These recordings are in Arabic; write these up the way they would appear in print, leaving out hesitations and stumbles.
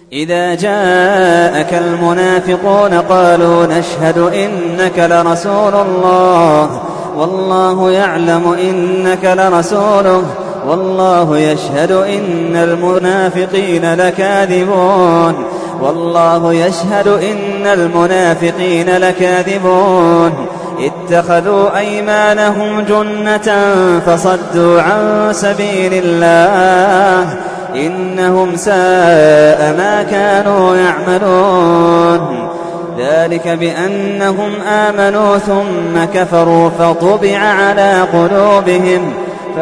إذا جاءك المنافقون قالوا نشهد إنك لرسول الله والله يعلم إنك لرسوله والله يشهد إن المنافقين لكاذبون والله يشهد إن المنافقين لكاذبون اتخذوا أيمانهم جنة فصدوا عن سبيل الله إنهم ساء ما كانوا يعملون ذلك بأنهم آمنوا ثم كفروا فطبع على قلوبهم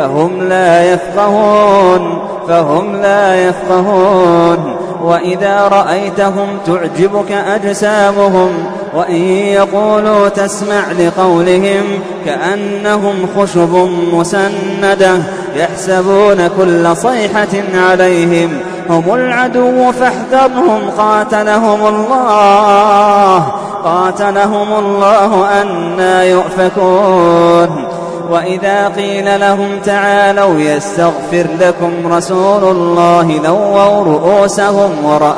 فهم لا يفقهون وإذا رأيتهم تعجبك أجسامهم وإن يقولوا تسمع لقولهم كأنهم خشب مسندة يحسبون كل صيحة عليهم هم العدو فاحذرهم قاتلهم الله أنى يؤفكون وإذا قيل لهم تعالوا يستغفر لكم رسول الله لووا رؤوسهم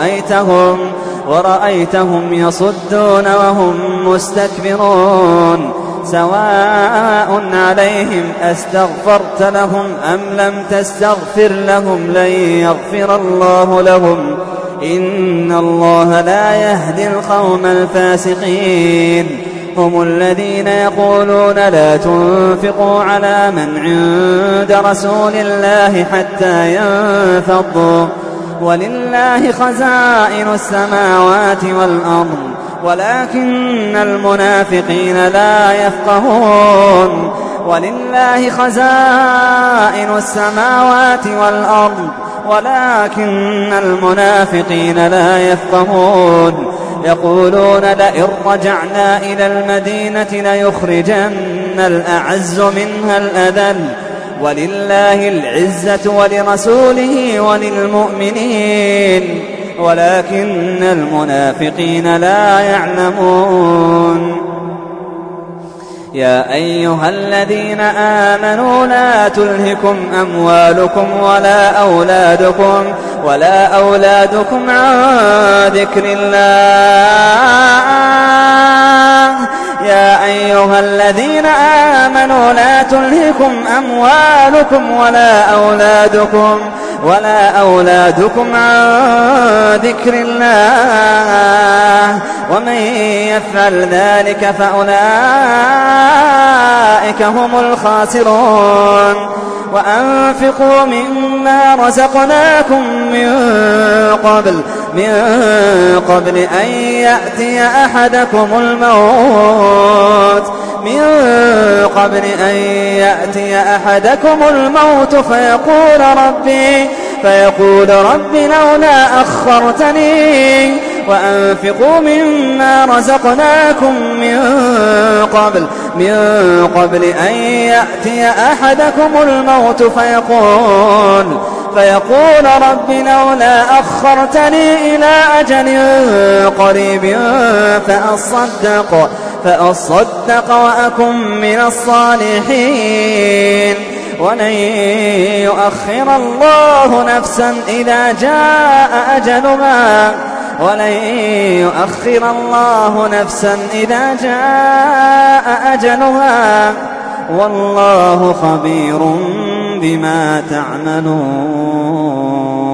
ورأيتهم يصدون وهم مستكبرون سواء عليهم أستغفرت لهم أم لم تستغفر لهم لن يغفر الله لهم إن الله لا يهدي القوم الفاسقين هم الذين يقولون لا تنفقوا على من عند رسول الله حتى ينفضوا ولله خزائن السماوات والأرض ولكن المنافقين لا يفقهون ولله خزائن السماوات والأرض ولكن المنافقين لا يفقهون يقولون لئن رجعنا إلى المدينة ليخرجن الأعز منها الأذل ولله العزة ولرسوله وللمؤمنين ولكن المنافقين لا يعلمون يا أيها الذين آمنوا لا تلهكم أموالكم ولا أولادكم عن ذكر الله يا أيها الذين آمنوا لا تلهكم أموالكم ولا أولادكم عن ذكر الله ومن يفعل ذلك فأولئك هم الخاسرون وأنفقوا مما رزقناكم من قبل أن يأتي أحدكم الموت فيقول رب لولا أخرتني وأنفقوا مما رزقناكم من قبل أن يأتي أحدكم الموت فيقول رب لولا أخرتني إلى أجل قريب فأصدق وأكن من الصالحين ولن يؤخر الله نفسا إذا جاء أجلها والله خبير بما تعملون.